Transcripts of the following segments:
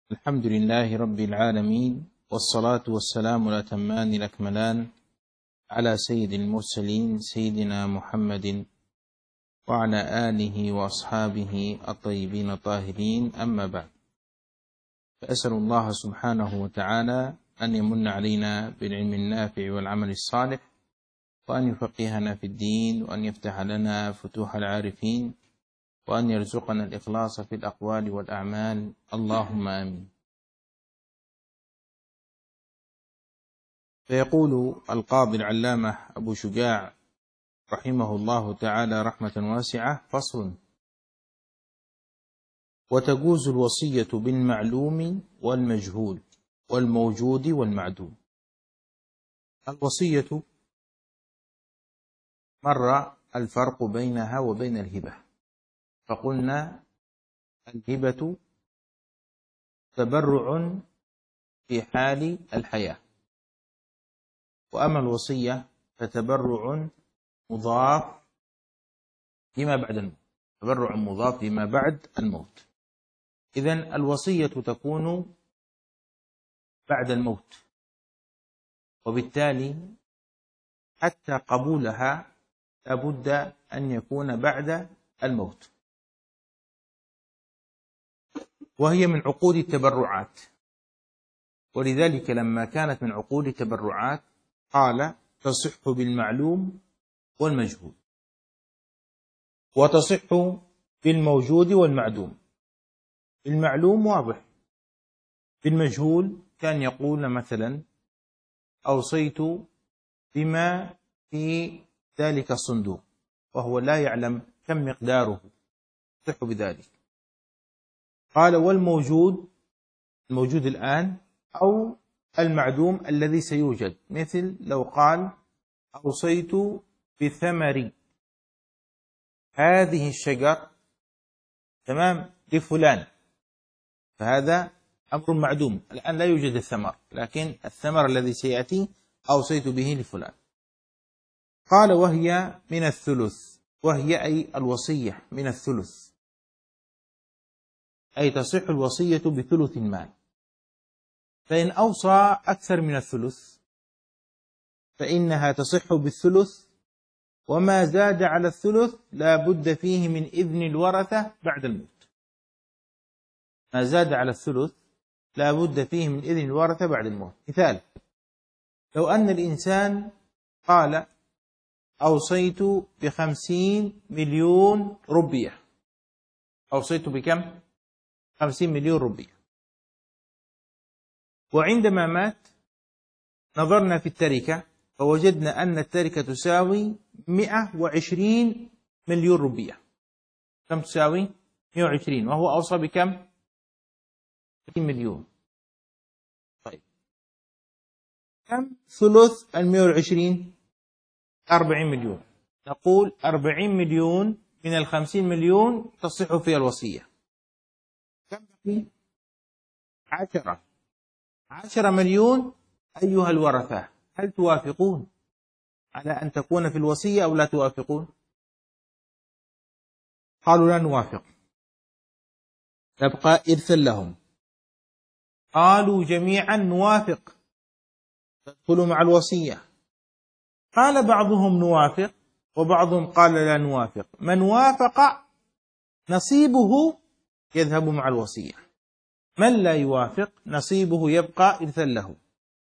الحمد لله رب العالمين، والصلاة والسلام الأتمان الأكملان على سيد المرسلين سيدنا محمد وعلى آله وأصحابه الطيبين الطاهرين، أما بعد، فأسأل الله سبحانه وتعالى أن يمن علينا بالعلم النافع والعمل الصالح، وأن يفقهنا في الدين، وأن يفتح لنا فتوح العارفين، وأن يرزقنا الإخلاص في الأقوال والأعمال، اللهم آمين. فيقول القاضي العلامة أبو شجاع رحمه الله تعالى رحمة واسعة: فصل: وتجوز الوصية بالمعلوم والمجهول والموجود والمعدوم. الوصية مر الفرق بينها وبين الهبة، فقلنا الهبة تبرع في حال الحياة، وأما الوصية فتبرع مضاف لما بعد الموت، تبرع مضاف لما بعد الموت. إذن الوصية تكون بعد الموت، وبالتالي حتى قبولها لابد أن يكون بعد الموت، وهي من عقود التبرعات. ولذلك لما كانت من عقود التبرعات قال: تصح بالمعلوم والمجهول، وتصح بالموجود والمعدوم. المعلوم واضح، بالمجهول كان يقول مثلا: أوصيت بما في ذلك الصندوق، وهو لا يعلم كم مقداره، تصح بذلك. قال: والموجود، الموجود الآن، أو المعدوم الذي سيوجد، مثل لو قال: أوصيت بثمر هذه الشجر تمام لفلان، فهذا أمر معدوم، الآن لا يوجد الثمر، لكن الثمر الذي سيأتي أوصيت به لفلان. قال: وهي من الثلث، وهي أي الوصية من الثلث، أي تصح الوصية بثلث المال. فإن أوصى أكثر من الثلث فإنها تصح بالثلث، وما زاد على الثلث لا بد فيه من إذن الورثة بعد الموت. ما زاد على الثلث لا بد فيه من إذن الورثة بعد الموت. مثال: لو أن الإنسان قال: أوصيت ب50 مليون روبية. أوصيت بكم؟ 50 مليون روبية. وعندما مات نظرنا في التركة فوجدنا أن التركة تساوي 120 مليون روبية. كم تساوي؟ 120، وهو أوصى بكم؟ 30 مليون. طيب، كم ثلث 120؟ 40 مليون. نقول 40 مليون من 50 مليون تصح فيها الوصية. كم بقي؟ 10 مليون. أيها الورثة، هل توافقون على أن تكون في الوصية أو لا توافقون؟ قالوا: لا نوافق، تبقى إرثا لهم. قالوا جميعا: نوافق، تدخلوا مع الوصية. قال بعضهم: نوافق، وبعضهم قال: لا نوافق. من وافق نصيبه يذهب مع الوصية، من لا يوافق نصيبه يبقى إرثا له.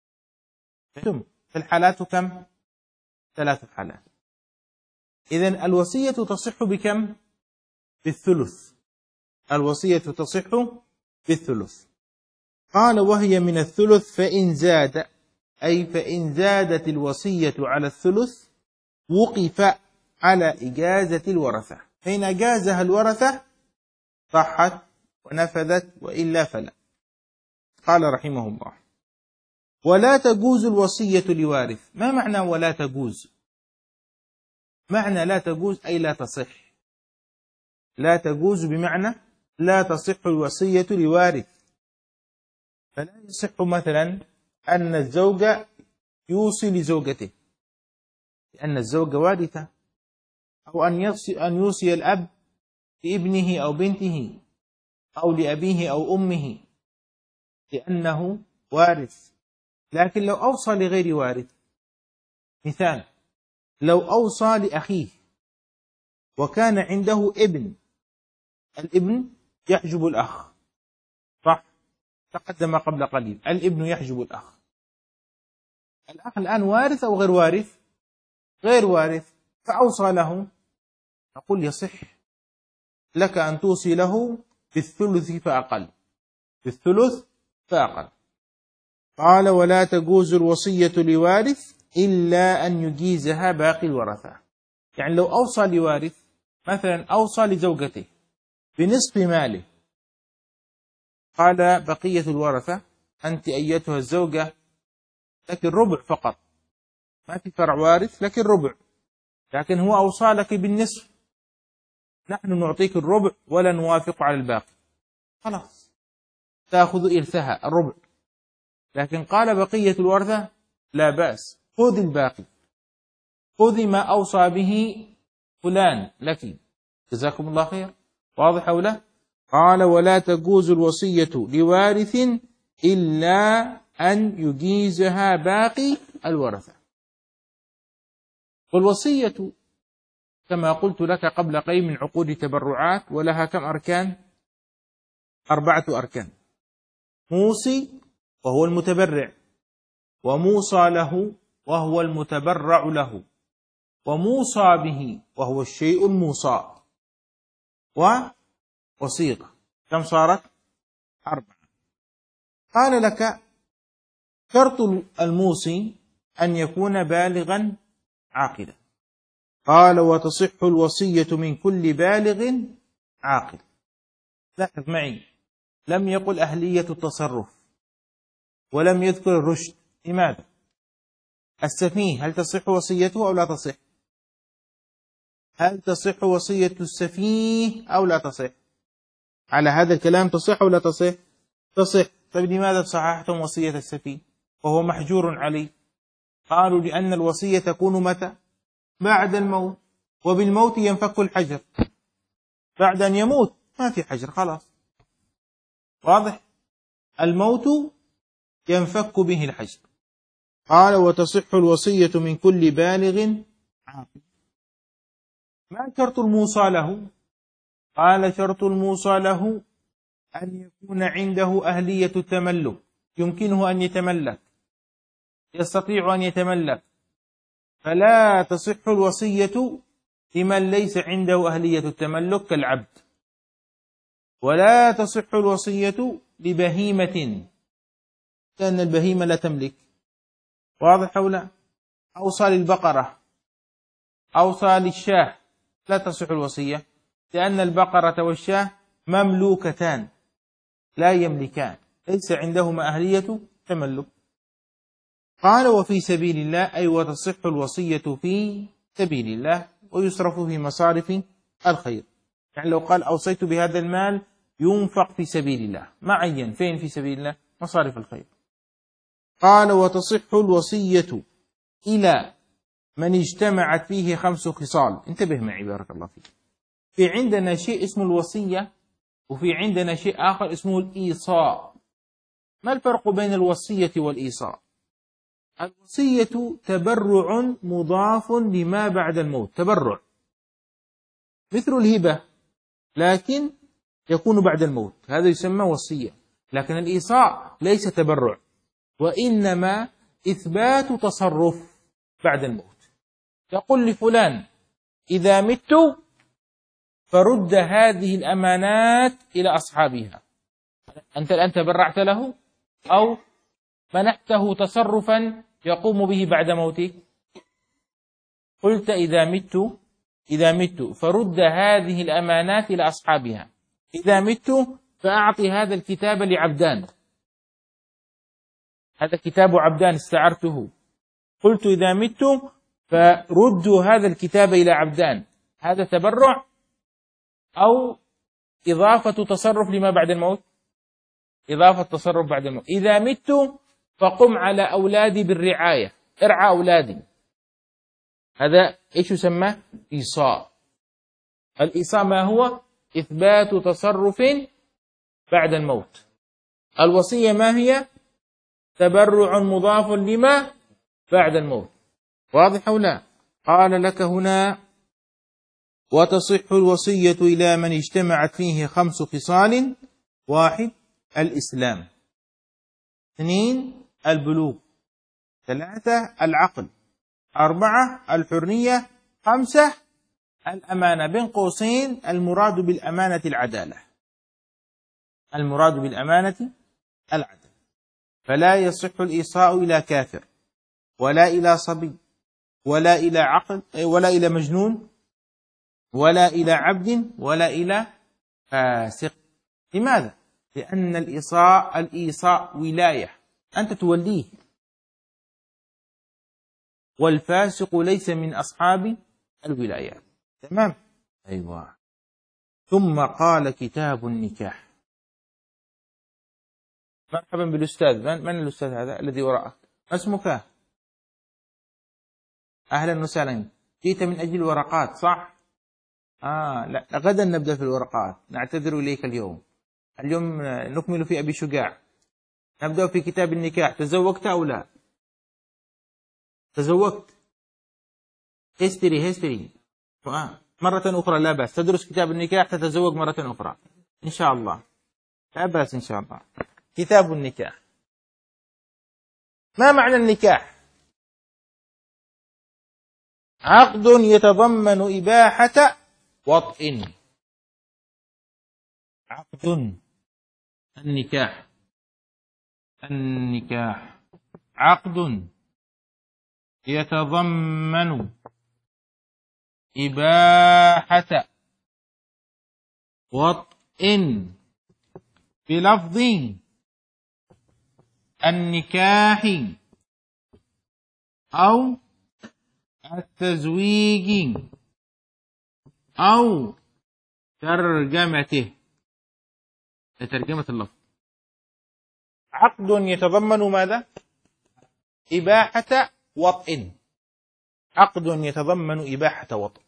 الحالات كم؟ 3 حالات. إذن الوصية تصح بكم؟ بالثلث. الوصية تصح بالثلث. قال: وهي من الثلث فإن زاد، أي فإن زادت الوصية على الثلث وقف على إجازة الورثة، فإن أجازها الورثة صحت ونفذت، وإلا فلا. قال رحمه الله: ولا تجوز الوصية لوارث. ما معنى ولا تجوز؟ معنى لا تجوز أي لا تصح. لا تجوز بمعنى لا تصح الوصية لوارث. فلا يصح مثلا أن الزوج يوصي لزوجته لأن الزوجة وارثة، أو أن يوصي الأب لابنه أو بنته، أو لأبيه أو أمه، لأنه وارث. لكن لو أوصى لغير وارث، مثال لو أوصى لأخيه وكان عنده ابن، الابن يحجب الأخ، صح؟ تقدم قبل قليل الابن يحجب الأخ. الأخ الآن وارث أو غير وارث؟ غير وارث، فأوصى له، نقول يصح لك أن توصي له بالثلث فأقل، بالثلث فأقل. قال ولا تجوز الوصية لوارث إلا أن يجيزها باقي الورثة. يعني لو أوصى لوارث، مثلا أوصى لزوجته بنصف ماله، قال بقية الورثة أنت أيتها الزوجة لك الربع فقط، ما في فرع وارث لك الربع، لكن هو أوصى لك بالنصف، نحن نعطيك الربع ولا نوافق على الباقي، خلاص تأخذ إرثها الربع. لكن قال بقية الورثة لا بأس، خذ الباقي، خذ ما أوصى به فلان لك، جزاكم الله خير. واضح أو لا؟ قال ولا تجوز الوصية لوارث إلا أن يجيزها باقي الورثة. والوصية كما قلت لك قبل قليل من عقود تبرعات، ولها كم أركان؟ 4 أركان: موصي وهو المتبرع، وموصى له وهو المتبرع له، وموصى به وهو الشيء الموصى، وصيغة. كم صارت؟ 4. قال لك شرط الموصي أن يكون بالغا عاقلا. قال وتصح الوصية من كل بالغ عاقل. لاحظ معي، لم يقل أهلية التصرف ولم يذكر الرشد. لماذا؟ السفيه هل تصح وصيته أو لا تصح؟ هل تصح وصية السفيه أو لا تصح؟ على هذا الكلام تصح أو لا تصح؟ تصح. طيب لماذا صححتم وصية السفيه وهو محجور عليه؟ قالوا لأن الوصية تكون متى؟ بعد الموت، وبالموت ينفك الحجر، بعد أن يموت ما في حجر، خلاص. واضح؟ الموت ينفك به الحجر. قال وتصح الوصية من كل بالغ عاقل. ما شرط الموصى له؟ قال شرط الموصى له أن يكون عنده أهلية التملك، يمكنه أن يتملك، يستطيع أن يتملك، فلا تصح الوصية لمن ليس عنده أهلية التملك كالعبد، ولا تصح الوصية لبهيمة لأن البهيمة لا تملك. واضح أو لا؟ أوصى للبقرة، أوصى للشاه، لا تصح الوصية لأن البقرة والشاه مملوكتان لا يملكان، ليس عندهما أهلية تملك. قال وفي سبيل الله أي وتصح الوصية في سبيل الله ويصرف في مصارف الخير. يعني لو قال أوصيت بهذا المال ينفق في سبيل الله، ما عين فين في سبيل الله؟ مصارف الخير. قال وتصح الوصية إلى من اجتمعت فيه 5 خصال. انتبه معي بارك الله فيك، في عندنا شيء اسمه الوصية، وفي عندنا شيء آخر اسمه الإيصاء. ما الفرق بين الوصية والإيصاء؟ الوصية تبرع مضاف لما بعد الموت، تبرع مثل الهبة لكن يكون بعد الموت، هذا يسمى وصية. لكن الإيصاء ليس تبرع، وإنما إثبات تصرف بعد الموت. تقول لفلان إذا مت فرد هذه الأمانات إلى أصحابها. أنت الآن تبرعت له أو منحته تصرفا يقوم به بعد موته. قلت إذا مت فرد هذه الأمانات إلى أصحابها، إذا مت فأعطي هذا الكتاب لعبدان، هذا كتاب عبدان استعرته، قلت إذا مت فردوا هذا الكتاب إلى عبدان. هذا تبرع أو إضافة تصرف لما بعد الموت؟ إضافة تصرف بعد الموت. إذا مت فقم على أولادي بالرعاية، ارعى أولادي، هذا إيش يسمى؟ إيصاء. الإيصاء ما هو؟ إثبات تصرف بعد الموت الوصية ما هي؟ تبرع مضاف لما بعد الموت. واضح أو لا؟ قال لك هنا: وتصح الوصية إلى من اجتمعت فيه 5 خصال: 1 الإسلام، 2 البلوغ، 3 العقل، 4 الحرية، 5 الأمانة. بين قوسين المراد بالأمانة العدالة، المراد بالأمانة العدالة. فلا يصح الإيصاء إلى كافر، ولا إلى صبي، ولا إلى عقل، ولا إلى مجنون، ولا إلى عبد، ولا إلى فاسق. لماذا؟ لأن الإيصاء ولاية، أنت توليه، والفاسق ليس من أصحاب الولايات. تمام؟ أيوة. ثم قال: كتاب النكاح. مرحبا بالأستاذ. من الأستاذ هذا الذي وراءك؟ ما اسمك؟ أهلا وسهلا. جئت من أجل الورقات صح؟ لا، غدا نبدأ في الورقات، نعتذر إليك اليوم نكمل في أبي شجاع، نبدأ في كتاب النكاح. تزوجت أو لا؟ تزوجت. هستري مرة أخرى لا بأس، تدرس كتاب النكاح، تتزوج مرة أخرى إن شاء الله، لا بأس إن شاء الله. كتاب النكاح. ما معنى النكاح؟ عقد يتضمن إباحة وطئ. عقد النكاح عقد يتضمن إباحة وطئ بلفظ النكاح أو التزويج أو ترجمته. ترجمة اللفظ. عقد يتضمن ماذا؟ إباحة وطئ. عقد يتضمن إباحة وطئ.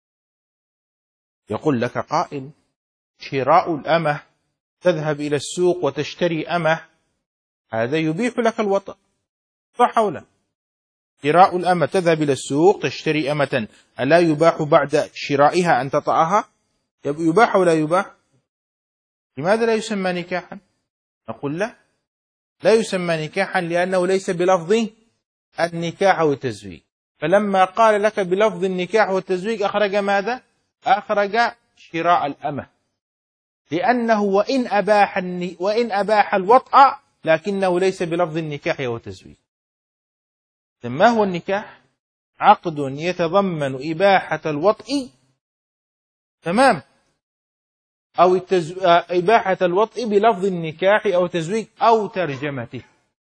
يقول لك قائل: شراء الأمة، تذهب إلى السوق وتشتري أمة، هذا يبيح لك الوطئ، صح أو لا؟ شراء الأمة، تذهب إلى السوق تشتري أمة، ألا يباح بعد شرائها أن تطأها؟ يباح ولا يباح؟ لماذا لا يسمى نكاحا؟ نقول لا يسمى نكاحا لأنه ليس بلفظ النكاح والتزويج. فلما قال لك بلفظ النكاح والتزويج أخرج ماذا؟ أخرج شراء الأمة، لأنه وإن أباح الوطأ لكنه ليس بلفظ النكاح والتزويج. ما هو النكاح؟ عقد يتضمن إباحة الوطء، تمام، أو إباحة الوطء بلفظ النكاح أو تزويج أو ترجمته،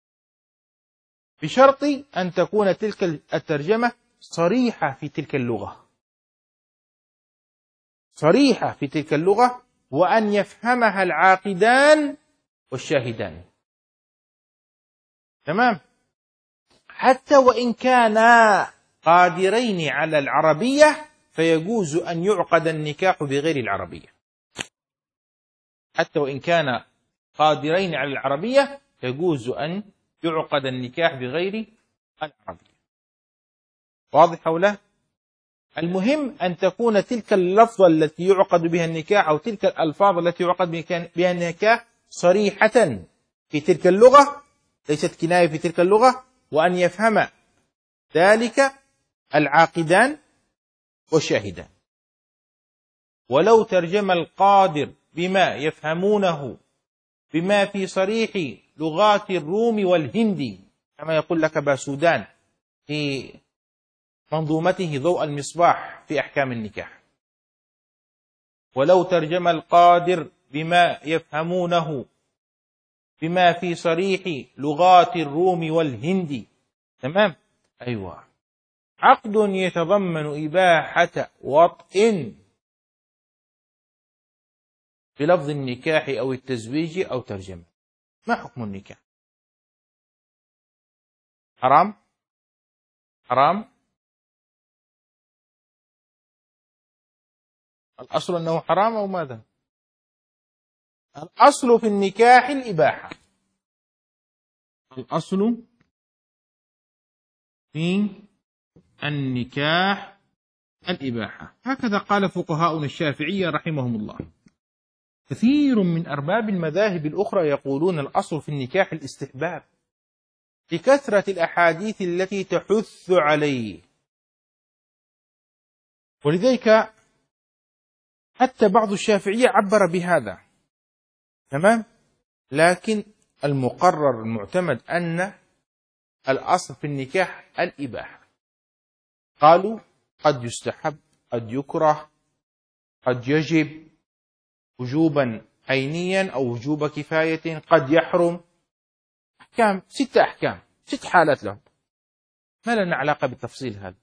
بشرط أن تكون تلك الترجمة صريحة في تلك اللغة، صريحة في تلك اللغة، وأن يفهمها العاقدان والشاهدان. تمام. حتى وإن كانا قادرين على العربية فيجوز أن يعقد النكاح بغير العربية. حتى وإن كان قادرين على العربية يجوز أن يعقد النكاح بغير العربية. واضح أو لا؟ المهم أن تكون تلك اللفظة التي يعقد بها النكاح أو تلك الألفاظ التي يعقد بها النكاح صريحة في تلك اللغة، ليست كناية في تلك اللغة، وأن يفهم ذلك العاقدان والشاهدان. ولو ترجم القادر بما يفهمونه بما في صريح لغات الروم والهندي، كما يقول لك باسودان في منظومته ضوء المصباح في أحكام النكاح، ولو ترجم القادر بما يفهمونه بما في صريح لغات الروم والهندي، تمام؟ أيوة. عقد يتضمن إباحة وطئ بلفظ النكاح أو التزويج أو ترجمة. ما حكم النكاح؟ حرام؟ حرام؟ الأصل أنه حرام أو ماذا؟ الأصل في النكاح الإباحة، الأصل في النكاح الإباحة. هكذا قال فقهاؤنا الشافعية رحمهم الله. كثير من أرباب المذاهب الأخرى يقولون الأصل في النكاح الاستحباب لكثرة الأحاديث التي تحث عليه، ولذلك حتى بعض الشافعية عبر بهذا. تمام. لكن المقرر المعتمد أن الأصل في النكاح الإباحة. قالوا قد يستحب، قد يكره، قد يجب وجوبا عينيا أو وجوب كفاية، قد يحرم. أحكام 6 أحكام، 6 حالات لهم. ما لنا علاقة بالتفصيل هذا،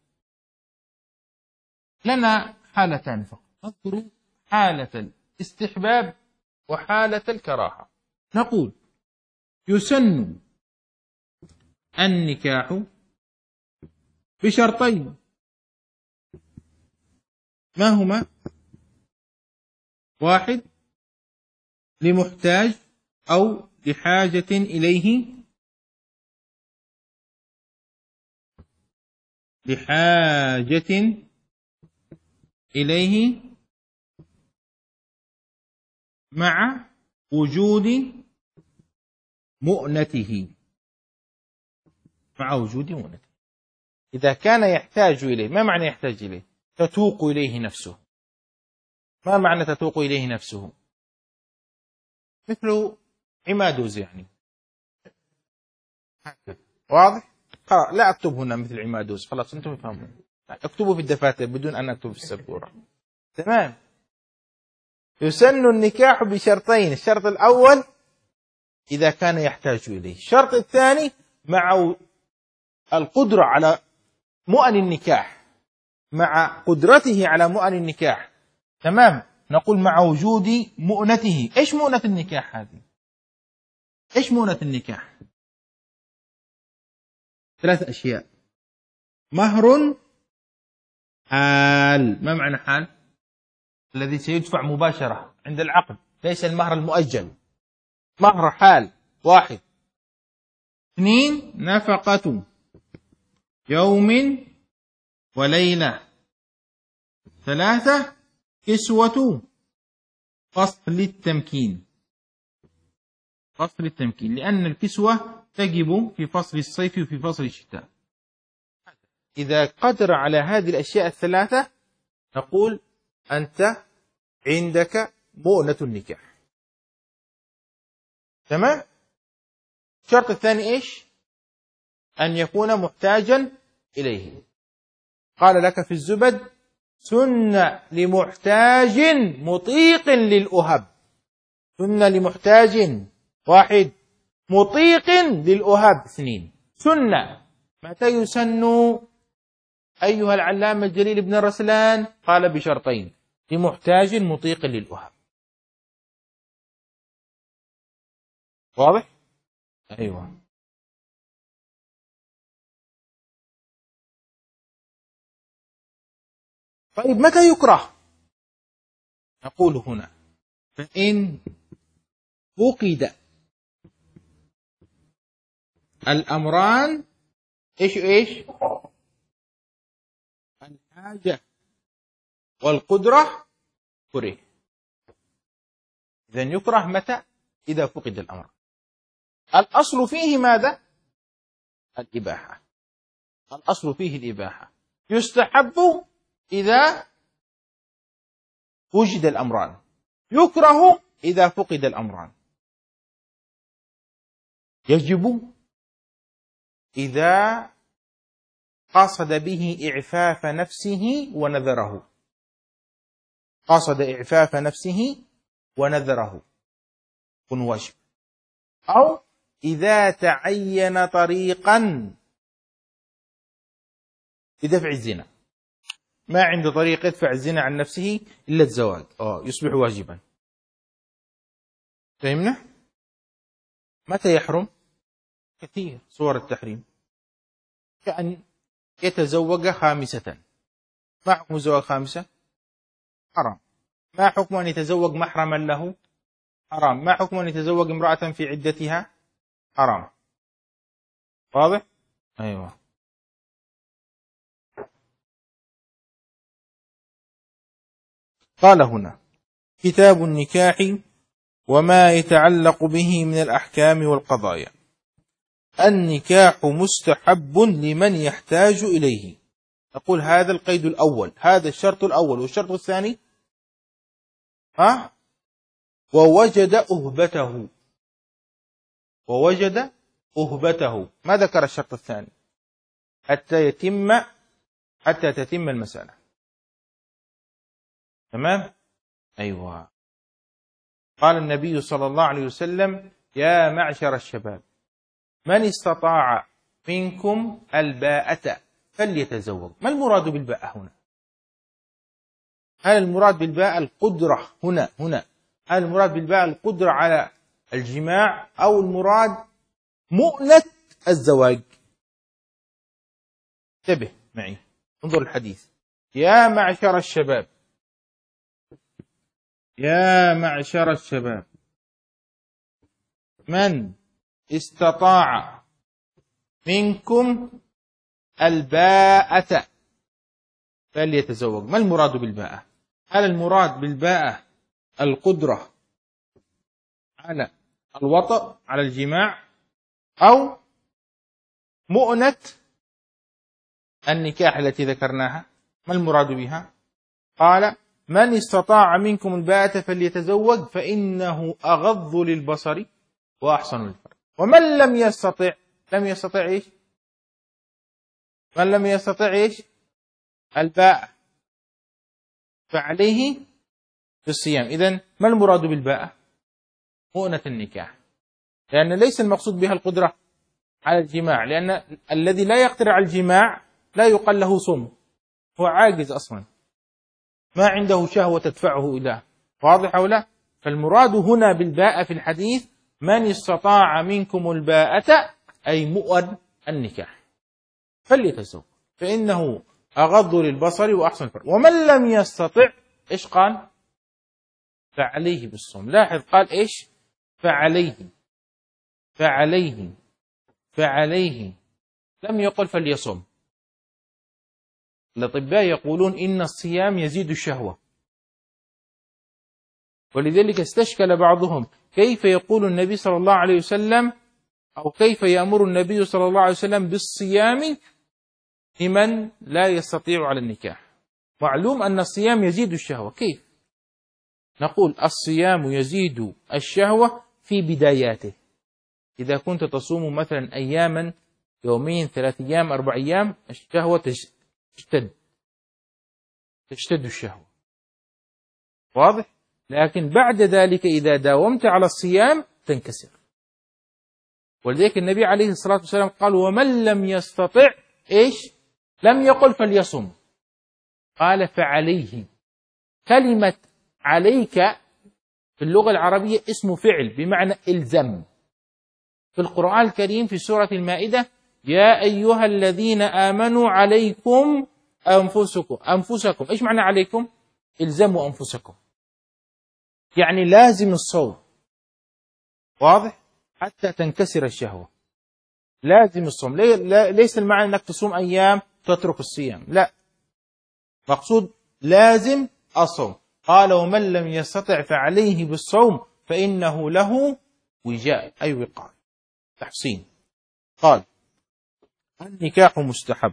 لنا حالتان فقط. نذكر حالة الاستحباب وحالة الكراهة. نقول يسن النكاح بشرطين. ما هما؟ 1 لمحتاج أو لحاجة إليه، مع وجود مؤنته. إذا كان يحتاج إليه. ما معنى يحتاج إليه؟ تتوق إليه نفسه. ما معنى تتوق إليه نفسه؟ مثل عمادوز يعني. واضح؟ لا أكتب هنا مثل عمادوز، خلاص أنتم فهمون. اكتبوا في الدفاتر بدون أن أكتب في السبورة. تمام. يسن النكاح بشرطين. الشرط الأول إذا كان يحتاج إليه. الشرط الثاني مع القدرة على مؤن النكاح، مع قدرته على مؤن النكاح. تمام. نقول مع وجود مؤنته. إيش مؤنة النكاح هذه؟ إيش مؤنة النكاح؟ 3 أشياء. مهر، حال. ما معنى حال؟ الذي سيدفع مباشرة عند العقد، ليس المهر المؤجل. مهر حال 1. 2 نفقة يوم وليلة. 3 كسوة فصل التمكين. لأن الكسوة تجب في فصل الصيف وفي فصل الشتاء. إذا قدر على هذه الأشياء ال3 نقول أنت عندك مؤنة النكاح. تمام. الشرط الثاني إيش؟ أن يكون محتاجا إليه. قال لك في الزبد سن لمحتاج مطيق للأهب. سن لمحتاج 1 مطيق للأهب 2. سنة متى يسن أيها العلامة الجليل بن رسلان؟ قال بشرطين: لمحتاج مطيق للأهب. واضح؟ أيوة. طيب متى يكره؟ نقول هنا فإن فقد الأمران. إيش؟ الحاجة والقدرة كره. إذن يكره متى؟ إذا فقد الأمر. الأصل فيه ماذا؟ الإباحة. الأصل فيه الإباحة. يستحب إذا وجد الأمران، يكره إذا فقد الأمران، يجب إذا قصد به إعفاف نفسه ونذره. قصد إعفاف نفسه ونذره يكون واجب. أو إذا تعين طريقا لدفع الزنا، ما عنده طريق يدفع الزنا عن نفسه إلا الزواج، يصبح واجبا. فهمنا؟ متى يحرم؟ كثير صور التحريم، كأن يتزوج خامسة. ما حكم الزواج خامسة؟ حرام. ما حكم أن يتزوج محرما له؟ حرام. ما حكم أن يتزوج امرأة في عدتها؟ حرام. واضح؟ أيوة. قال هنا: كتاب النكاح وما يتعلق به من الأحكام والقضايا. النكاح مستحب لمن يحتاج إليه. نقول هذا القيد الأول، هذا الشرط الأول. والشرط الثاني ووجد أهبته. ووجد أهبته. ما ذكر الشرط الثاني؟ حتى تتم المسألة. تمام؟ أيوة. قال النبي صلى الله عليه وسلم: يا معشر الشباب من استطاع منكم الباءة فليتزوج. ما المراد بالباءة هنا؟ هل المراد بالباءة القدرة هنا هل المراد بالباءة القدرة على الجماع، أو المراد مؤنة الزواج؟ انتبه معي، انظر الحديث: يا معشر الشباب، يا معشر الشباب من استطاع منكم الباءة فليتزوج. ما المراد بالباءة؟ هل المراد بالباءة القدرة على الوطأ، على الجماع، أو مؤنة النكاح التي ذكرناها؟ ما المراد بها؟ قال: من استطاع منكم الباءة فليتزوج فإنه أغض للبصر وأحسن للفرج. ومن لم يستطع، لم يستطع إيش؟ من لم يستطع إيش؟ الباءة، فعليه بالصيام. إذن ما المراد بالباءة؟ مؤنة النكاح، لأن ليس المقصود بها القدرة على الجماع، لأن الذي لا يقدر على الجماع لا يقال له صم، هو عاجز أصلا، ما عنده شهوة تدفعه إلى. واضح أو لا؟ فالمراد هنا بالباءة في الحديث من استطاع منكم الباءة، أي مؤن النكاح فليتزوج فإنه أغض للبصر وأحسن الفرج. ومن لم يستطع إيش قال؟ فعليه بالصوم. لاحظ قال إيش؟ فعليه، لم يقل فليصم. الأطباء يقولون إن الصيام يزيد الشهوة، ولذلك استشكل بعضهم كيف يقول النبي صلى الله عليه وسلم، أو كيف يأمر النبي صلى الله عليه وسلم بالصيام لمن لا يستطيع على النكاح. معلوم أن الصيام يزيد الشهوة، كيف؟ نقول الصيام يزيد الشهوة في بداياته. إذا كنت تصوم مثلا أياما، يومين، 3 أيام، 4 أيام، الشهوة تشتد الشهوة. واضح؟ لكن بعد ذلك إذا داومت على الصيام تنكسر. ولذلك النبي عليه الصلاة والسلام قال: ومن لم يستطع إيش؟ لم يقل فليصم، قال فعليه. كلمة عليك في اللغة العربية اسم فعل بمعنى إلزم. في القرآن الكريم في سورة المائدة: يا أيها الذين آمنوا عليكم أنفسكم. إيش معنى عليكم؟ إلزموا أنفسكم، يعني لازم الصوم. واضح؟ حتى تنكسر الشهوة لازم الصوم. ليس المعنى أنك تصوم أيام تترك الصيام، لا، مقصود لازم الصوم. قال: ومن لم يستطع فعليه بالصوم فإنه له وجاء، أي وقاية، تحصين. قال: النكاح مستحب.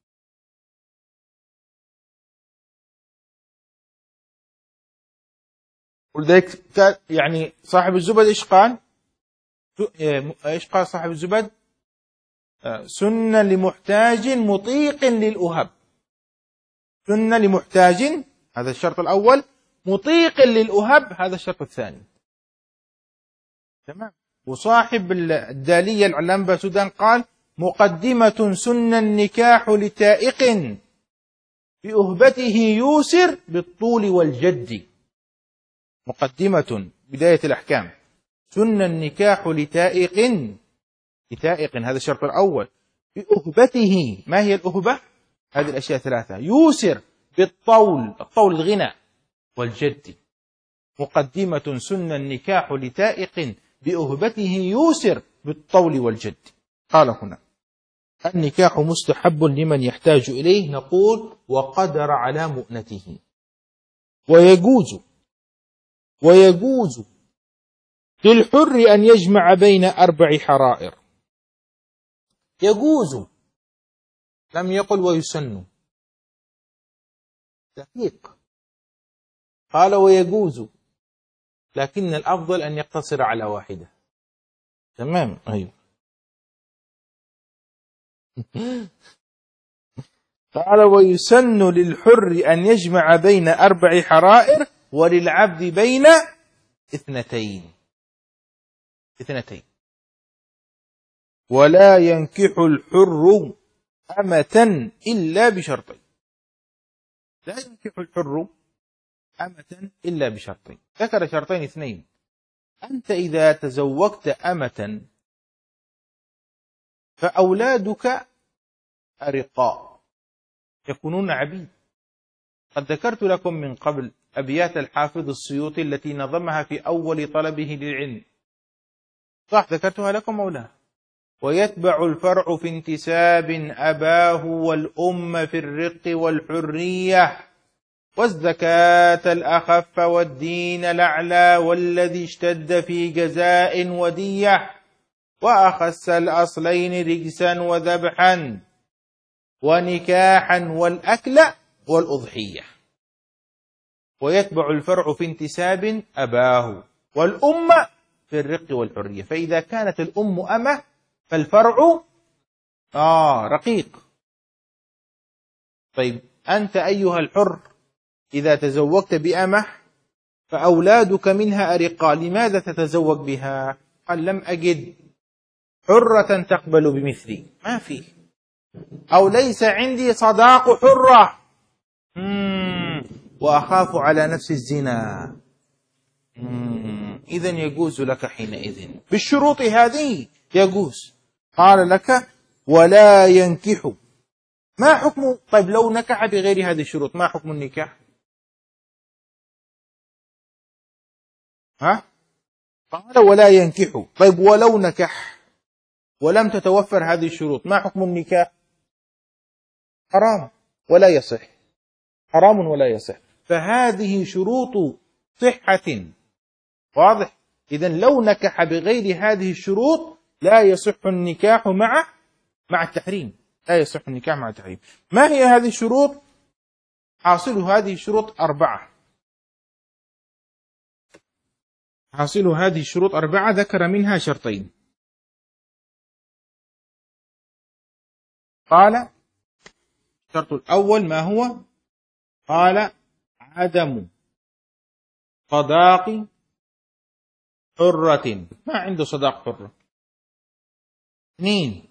ولذلك يعني صاحب الزبد إيش قال؟ إيش قال صاحب الزبد؟ سنة لمحتاج مطيق للأهب. سنة لمحتاج، هذا الشرط الأول. مطيق للأهب، هذا الشرط الثاني. تمام. وصاحب الدالية العلامة باسودان قال: مقدمة سنة النكاح لتائق بأهبته يوسر بالطول والجد. مقدمة بداية الأحكام، سنة النكاح لتائق، هذا الشرط الأول. بأهبته، ما هي الأهبة؟ هذه الأشياء 3. يوسر بالطول، الطول الغنى، والجد. مقدمة سنة النكاح لتائق بأهبته يوسر بالطول والجد. قال هنا: النكاح مستحب لمن يحتاج إليه، نقول وقدر على مؤنته. ويجوز للحر أن يجمع بين 4 حرائر. يجوز، لم يقل ويسن، دقيق، قال ويجوز، لكن الأفضل أن يقتصر على واحدة. تمام، أيوه. قال ويسن للحر أن يجمع بين 4 حرائر، وللعبد بين 2. ولا ينكح الحر أمة إلا بشرطين. لا ينكح الحر أمة إلا بشرطين. ذكر شرطين 2. أنت إذا تزوجت أمة فأولادك أرقاء يكونون عبيد. قد ذكرت لكم من قبل أبيات الحافظ السيوطي التي نظمها في أول طلبه للعلم، صح؟ ذكرتها لكم أو لا؟ ويتبع الفرع في انتساب أباه، والأم في الرق والحرية، والزكاة الأخف والدين الأعلى، والذي اشتد في جزاء ودية، وأخس الأصلين رجسا وذبحا ونكاحا والأكل والأضحية. ويتبع الفرع في انتساب أباه، والأم في الرق والحرية. فإذا كانت الأم أمة فالفرع رقيق. طيب أنت أيها الحر إذا تزوجت بأمة فأولادك منها أرقاء، لماذا تتزوج بها؟ قال لم أجد حرة تقبل بمثلي، ما في، أو ليس عندي صداق حرة، وأخاف على نفس الزنا، إذن يجوز لك حينئذ بالشروط هذه يجوز. قال لك ولا ينكح. ما حكم؟ طيب لو نكح بغير هذه الشروط ما حكم النكاح؟ قال ولا ينكح. طيب ولو نكح ولم تتوفر هذه الشروط ما حكم النكاح؟ حرام ولا يصح، حرام ولا يصح. فهذه شروط صحة، واضح؟ إذن لو نكح بغير هذه الشروط لا يصح النكاح مع التحريم، لا يصح النكاح مع التحريم. ما هي هذه الشروط؟ حاصل هذه الشروط 4. حاصل هذه الشروط 4، ذكر منها شرطين. قال الشرط الأول ما هو؟ قال عدم صداق حرة، ما عنده صداق حرة. 2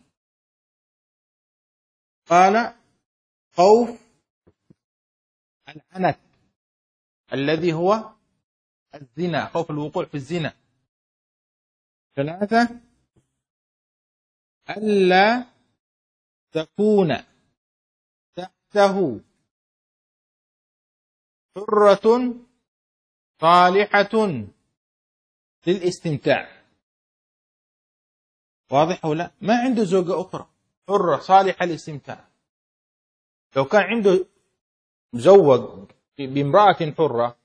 قال خوف العنت الذي هو الزنا، خوف الوقوع في الزنا. 3 ألا تكون تحته حرة صالحة للاستمتاع. واضح ولا؟ ما عنده زوجة أخرى حرة صالحة للاستمتاع. لو كان عنده مزوج بامرأة حرة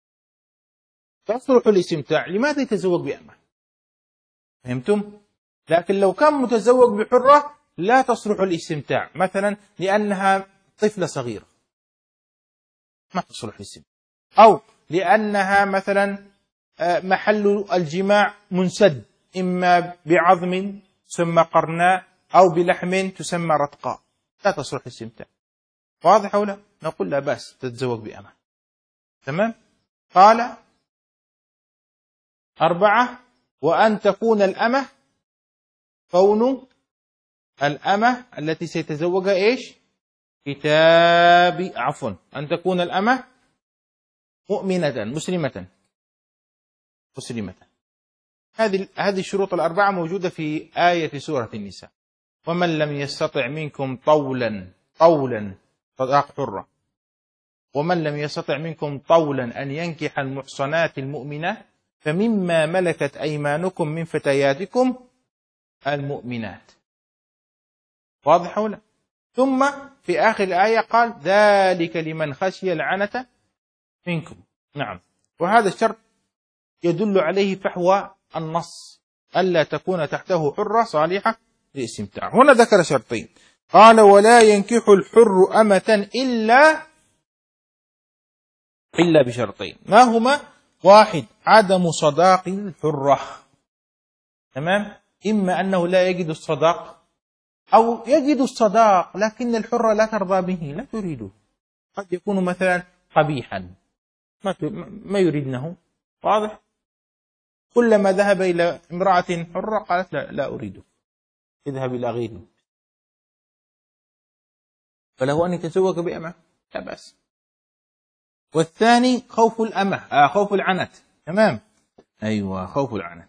تصلح الاستمتاع، لماذا يتزوج بأمة؟ فهمتم؟ لكن لو كان متزوج بحرة لا تصلح الاستمتاع، مثلا لأنها طفلة صغيرة ما تصلح الاستمتاع، أو لأنها مثلا محل الجماع منسد، إما بعظم تسمى قرناء أو بلحم تسمى رتقاء، لا تصلح الاستمتاع. واضح ولا؟ نقول لا بأس تتزوج بأمة. تمام؟ قال 4 وأن تكون الأمة، كون الأمة التي سيتزوجها إيش؟ أن تكون الأمة مؤمنة مسلمة. هذه الشروط 4 موجودة في آية سورة النساء. ومن لم يستطع منكم طولا صداق حرة، ومن لم يستطع منكم طولا أن ينكح المحصنات المؤمنات فمما ملكت أيمانكم من فتياتكم المؤمنات. واضح ولا؟ ثم في آخر الآية قال ذلك لمن خشي العنة منكم. نعم، وهذا الشرط يدل عليه فحوى النص ألا تكون تحته حرة صالحة للاستمتاع. هنا ذكر شرطين، قال ولا ينكح الحر أمة إلا بشرطين، ما هما؟ واحد، عدم صداق الحرة، تمام، إما أنه لا يجد الصداق أو يجد الصداق لكن الحرة لا ترضى به، لا تريده، قد يكون مثلا قبيحا ما يريدنه، واضح؟ كلما ذهب إلى امرأة حرة قالت لا أريده، اذهب إلى غيري، فله أن يتزوج بأمة لا بأس. والثاني خوف الأمة، خوف العنت، تمام، أيوة خوف العنت.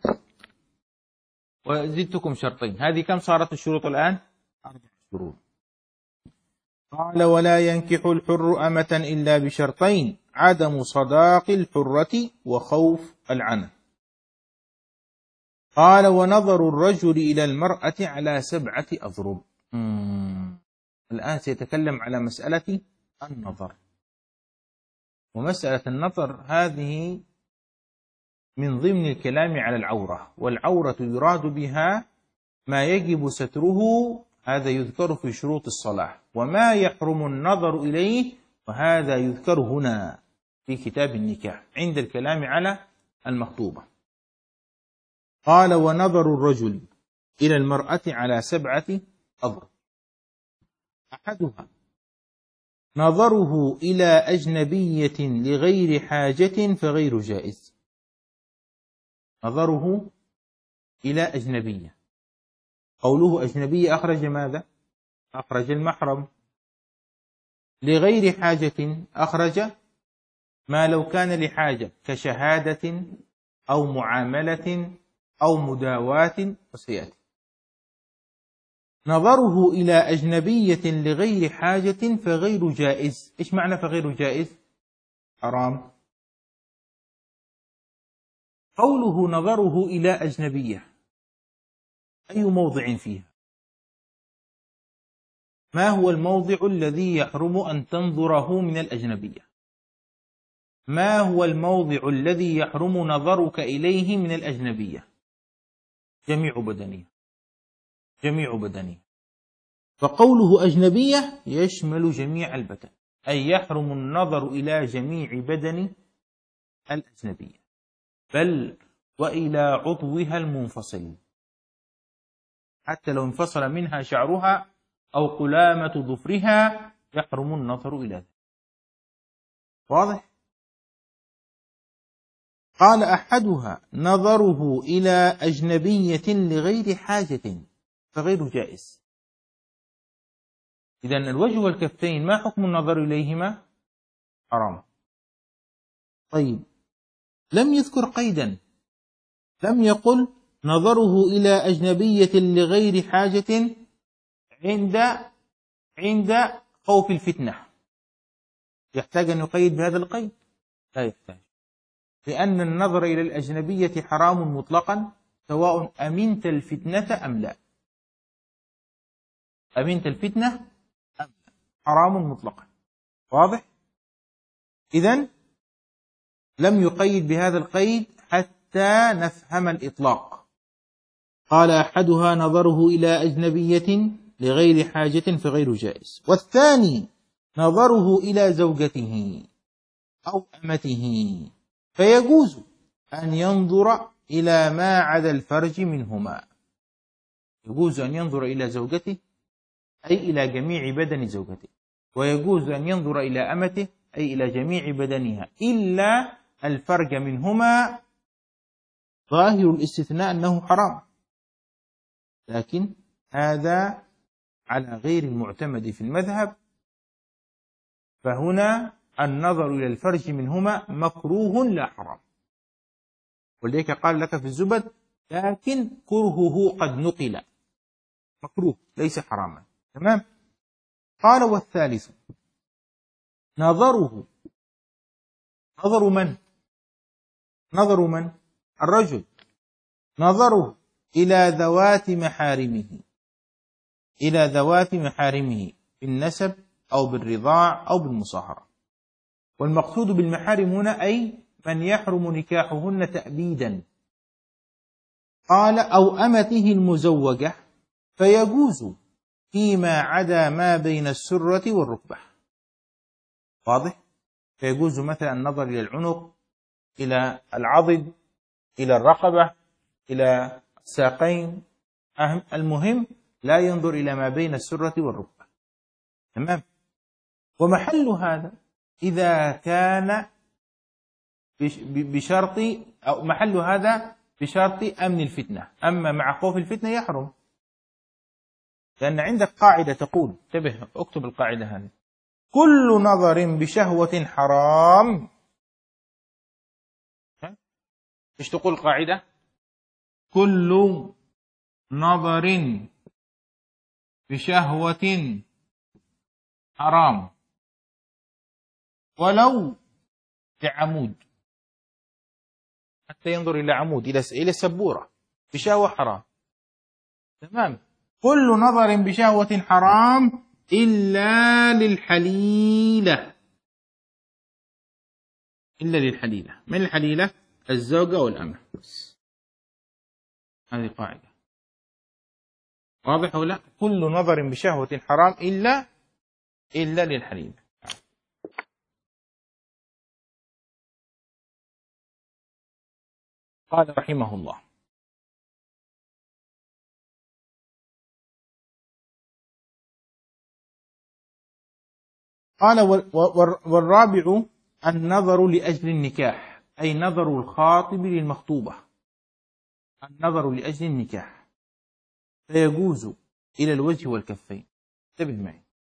وزدتكم شرطين، هذه كم صارت الشروط الآن؟ 4 شروط. قال ولا ينكح الحر أمة إلا بشرطين، عدم صداق الحرة وخوف العنت. قال ونظر الرجل إلى المرأة على 7 أضرب. الآن سيتكلم على مسألة النظر، ومسألة النظر هذه من ضمن الكلام على العورة، والعورة يراد بها ما يجب ستره، هذا يذكر في شروط الصلاة، وما يحرم النظر إليه وهذا يذكر هنا في كتاب النكاح عند الكلام على المخطوبة. قال ونظر الرجل إلى المرأة على 7 أضرب، أحدها نظره إلى أجنبية لغير حاجة فغير جائز. نظره إلى أجنبية، قوله أجنبية أخرج ماذا؟ أخرج المحرم. لغير حاجة أخرج ما لو كان لحاجة كشهادة أو معاملة أو مداواة وسيأتي. نظره إلى أجنبية لغير حاجة فغير جائز. إيش معنى فغير جائز؟ حرام. قوله نظره إلى أجنبية أي موضع فيها؟ ما هو الموضع الذي يحرم أن تنظره من الأجنبية؟ ما هو الموضع الذي يحرم نظرك إليه من الأجنبية؟ جميع بدنه، جميع بدنه. فقوله أجنبية يشمل جميع البدن، أي يحرم النظر إلى جميع بدن الأجنبية، بل وإلى عضوها المنفصل، حتى لو انفصل منها شعرها أو قلامة ظفرها يحرم النظر إلى ذلك. واضح؟ قال أحدها نظره إلى أجنبية لغير حاجة فغير جائز. إذن الوجه والكفين ما حكم النظر إليهما؟ حرام. طيب، لم يذكر قيدا، لم يقل نظره إلى أجنبية لغير حاجة عند خوف الفتنة. يحتاج أن يقيد بهذا القيد؟ لا يحتاج، لأن النظر إلى الأجنبية حرام مطلقا سواء أمنت الفتنة أم لا. أمنت الفتنة أم لا، حرام مطلقا. واضح؟ إذن لم يقيد بهذا القيد حتى نفهم الإطلاق. قال أحدها نظره إلى أجنبية لغير حاجة فغير جائز. والثاني نظره إلى زوجته أو أمته، فيجوز أن ينظر إلى ما عدا الفرج منهما. يجوز أن ينظر إلى زوجته أي إلى جميع بدن زوجته، ويجوز أن ينظر إلى أمته أي إلى جميع بدنها إلا الفرج منهما. ظاهر الاستثناء أنه حرام، لكن هذا على غير المعتمد في المذهب، فهنا النظر إلى الفرج منهما مكروه لا حرام. ولذلك قال لك في الزبد لكن كرهه قد نقل، مكروه ليس حراما. تمام. قال والثالث نظره، نظر من؟ نظر من؟ الرجل، نظره إلى ذوات محارمه، إلى ذوات محارمه بالنسب أو بالرضاع أو بالمصاهرة. والمقصود بالمحارم هنا أي من يحرم نكاحهن تأبيدا. قال أو أمته المزوجة، فيجوز فيما عدا ما بين السرة والركبة. واضح؟ فيجوز مثلا النظر إلى العنق، إلى العضد، إلى الرقبة، إلى الساقين. المهم لا ينظر إلى ما بين السرة والركبة. تمام؟ ومحل هذا إذا كان بشرط، أو محل هذا بشرط أمن الفتنة. أما مع خوف الفتنة يحرم، لأن عندك قاعدة تقول، انتبه اكتب القاعدة هذه: كل نظر بشهوة حرام. ايش تقول القاعدة؟ كل نظر بشهوة حرام ولو بعمود، حتى ينظر إلى عمود، إلى سبورة بشهوة حرام. تمام؟ كل نظر بشهوة حرام إلا للحليلة. إلا للحليلة. من الحليلة؟ الزوجة والأمة بس. هذه قاعدة. واضح ولا؟ كل نظر بشهوة حرام إلا للحليلة. قال رحمه الله: قال والرابع النظر لأجل النكاح، أي نظر الخاطب للمخطوبة، النظر لأجل النكاح، فيجوز إلى الوجه والكفين. انتبه معي.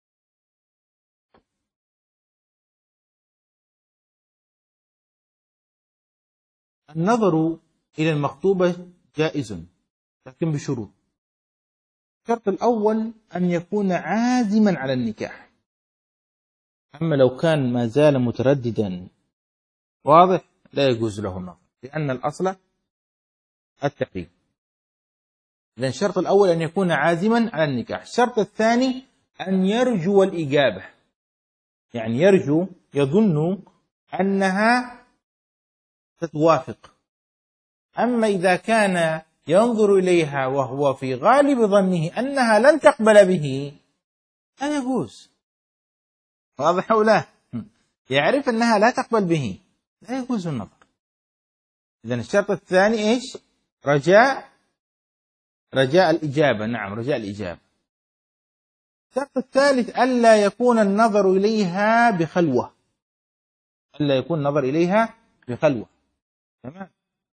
النظر إلى المخطوبة جائز، لكن بشروط. الشرط الأول أن يكون عازما على النكاح. أما لو كان ما زال مترددا، واضح، لا يجوز له النظر، لأن الأصل التحريم. إذن الشرط الأول أن يكون عازما على النكاح. الشرط الثاني أن يرجو الإجابة، يعني يرجو، يظن أنها تتوافق. أما إذا كان ينظر إليها وهو في غالب ظنه أنها لن تقبل به، لا يجوز. واضح أو لا؟ يعرف أنها لا تقبل به، لا يجوز النظر. إذن الشرط الثاني إيش؟ رجاء الإجابة. نعم، رجاء الإجابة. الشرط الثالث ألا يكون النظر إليها بخلوة، ألا يكون النظر إليها بخلوة. تمام؟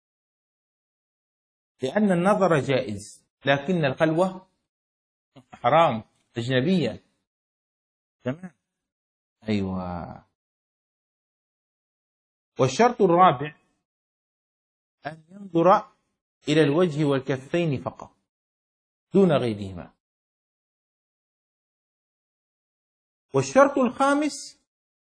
لأن النظر جائز، لكن الخلوة حرام، أجنبية. تمام؟ أيوة. والشرط الرابع أن ينظر إلى الوجه والكفين فقط دون غيرهما. والشرط الخامس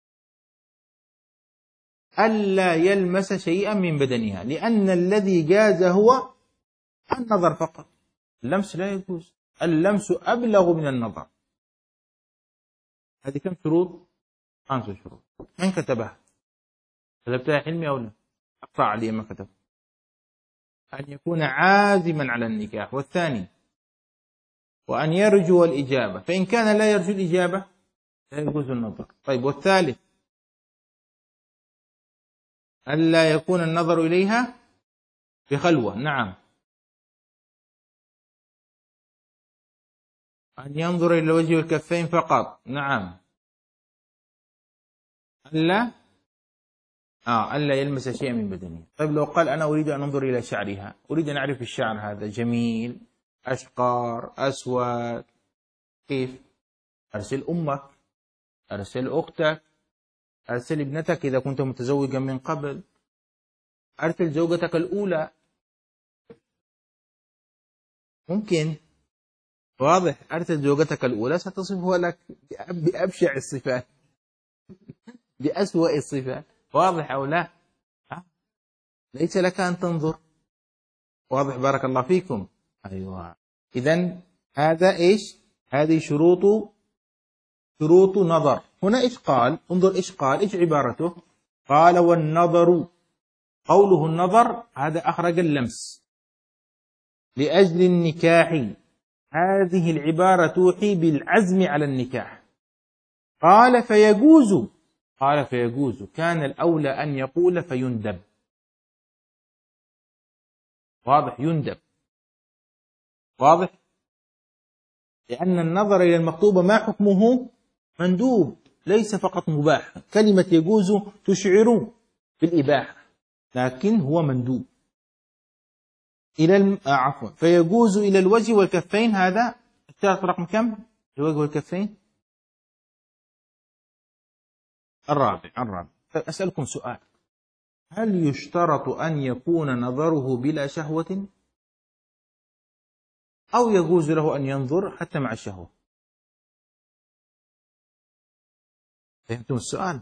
ألا يلمس شيئا من بدنها، لأن الذي جاز هو النظر فقط، اللمس لا يجوز. اللمس أبلغ من النظر. هذه كم شروط؟ 5 شروط. من كتبها؟ كتبتها حلمي أو لا؟ أقطع علي ما كتب. أن يكون عازما على النكاح، والثاني وأن يرجو الإجابة، فإن كان لا يرجو الإجابة لا يجوز النظر. طيب، والثالث ألا يكون النظر إليها بخلوة. نعم. أن ينظر إلى الوجه والكفين فقط. نعم. ألا يلمس شيئا من بدنه. طيب، لو قال أنا أريد أن أنظر إلى شعرها، أريد أن أعرف الشعر هذا جميل، أشقر، أسود، كيف؟ أرسل أمك، أرسل أختك، أرسل ابنتك إذا كنت متزوجا من قبل، أرسل زوجتك الأولى. ممكن. واضح. أرسل زوجتك الأولى ستصفها لك بأبشع الصفات، بأسوأ الصفات. واضح أو لا؟ ليس لك أن تنظر. واضح. بارك الله فيكم. أيوة. إذن هذا إيش؟ هذه شروط نظر. هنا إيش قال؟ انظر إيش قال، إيش عبارته؟ قال والنظر، قوله النظر هذا أخرج اللمس لأجل النكاح، هذه العبارة توحي بالعزم على النكاح. قال فيجوز، كان الأولى أن يقول فيندب. واضح؟ يندب، واضح؟ لأن النظر إلى المخطوبة ما حكمه؟ مندوب، ليس فقط مباح. كلمة يجوز تشعر بالإباحة، لكن هو مندوب. فيجوز إلى الوجه والكفين، هذا الشرط رقم كم؟ الوجه والكفين الرابع. أسألكم سؤال، هل يشترط أن يكون نظره بلا شهوة، أو يجوز له أن ينظر حتى مع الشهوة؟ فهمتم السؤال؟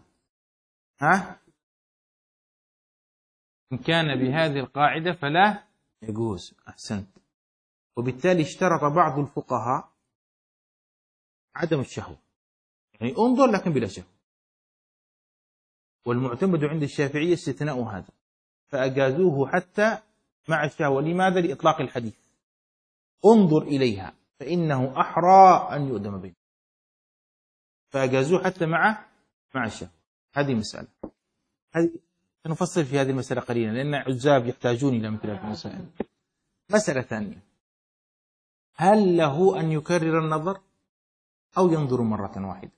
إن كان بهذه القاعدة فلا يجوز. أحسنت. وبالتالي اشترط بعض الفقهاء عدم الشهوة، يعني انظر لكن بلا شهوة. والمعتمد عند الشافعية استثناء هذا، فأجازوه حتى مع الشهوة. لماذا؟ لإطلاق الحديث، انظر إليها فإنه أحرى أن يؤدم به، فأجازوه حتى مع الشهوة. هذه مسألة، سنفصل في هذه المسألة قليلا لأن عزاب يحتاجون إلى مثل هذه المسائل. مسألة ثانية، هل له أن يكرر النظر أو ينظر مرة واحدة؟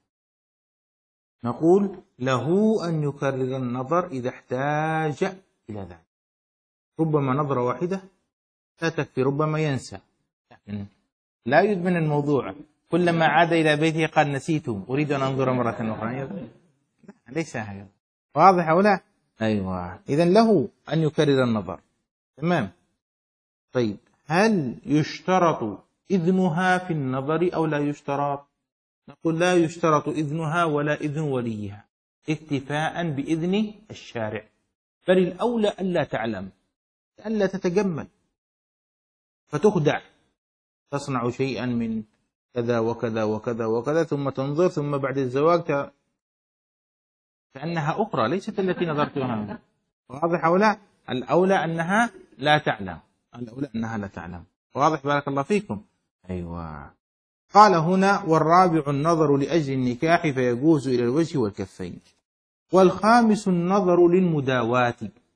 نقول له أن يكرر النظر إذا احتاج إلى ذلك. ربما نظرة واحدة لا تكفي، ربما ينسى، لكن لا يدمن الموضوع. كلما عاد إلى بيته قال نسيت، أريد أن أنظر مرة أخرى. ليس هكذا. واضح أو لا؟ أيوة. إذن له أن يكرر النظر. تمام. طيب، هل يشترط إذنها في النظر أو لا يشترط؟ نقول لا يشترط إذنها ولا إذن وليها، اكتفاء بإذن الشارع. بل الأولى ألا تعلم، ألا تتجمل فتخدع، تصنع شيئا من كذا وكذا وكذا وكذا، ثم تنظر، ثم بعد الزواج كأنها أخرى ليست التي نظرتها. واضح أو لا؟ الأولى أنها لا تعلم، واضح؟ بارك الله فيكم. أيوة. قال هنا والرابع النظر لأجل النكاح فيجوز إلى الوجه والكفين. والخامس النظر للمداواة،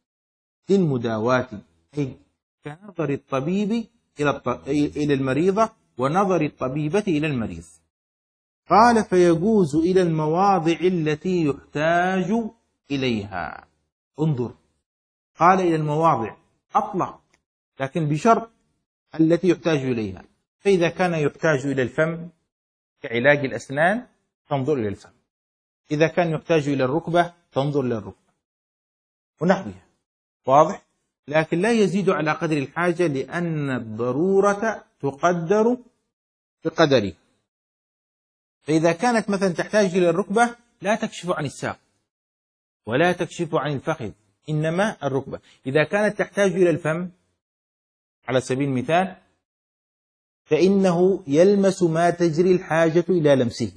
أي كنظر الطبيب إلى المريضة ونظر الطبيبة إلى المريض. قال فيجوز إلى المواضع التي يحتاج إليها. انظر، قال إلى المواضع، أطلق، لكن بشرط التي يحتاج إليها. فإذا كان يحتاج إلى الفم كعلاج الأسنان تنظر إلى الفم، إذا كان يحتاج إلى الركبة تنظر إلى الركبة ونحوها. واضح؟ لكن لا يزيد على قدر الحاجة، لأن الضرورة تقدر بقدره. فإذا كانت مثلا تحتاج إلى الركبة لا تكشف عن الساق ولا تكشف عن الفخذ، إنما الركبة. إذا كانت تحتاج إلى الفم على سبيل المثال فإنه يلمس ما تجري الحاجة إلى لمسه.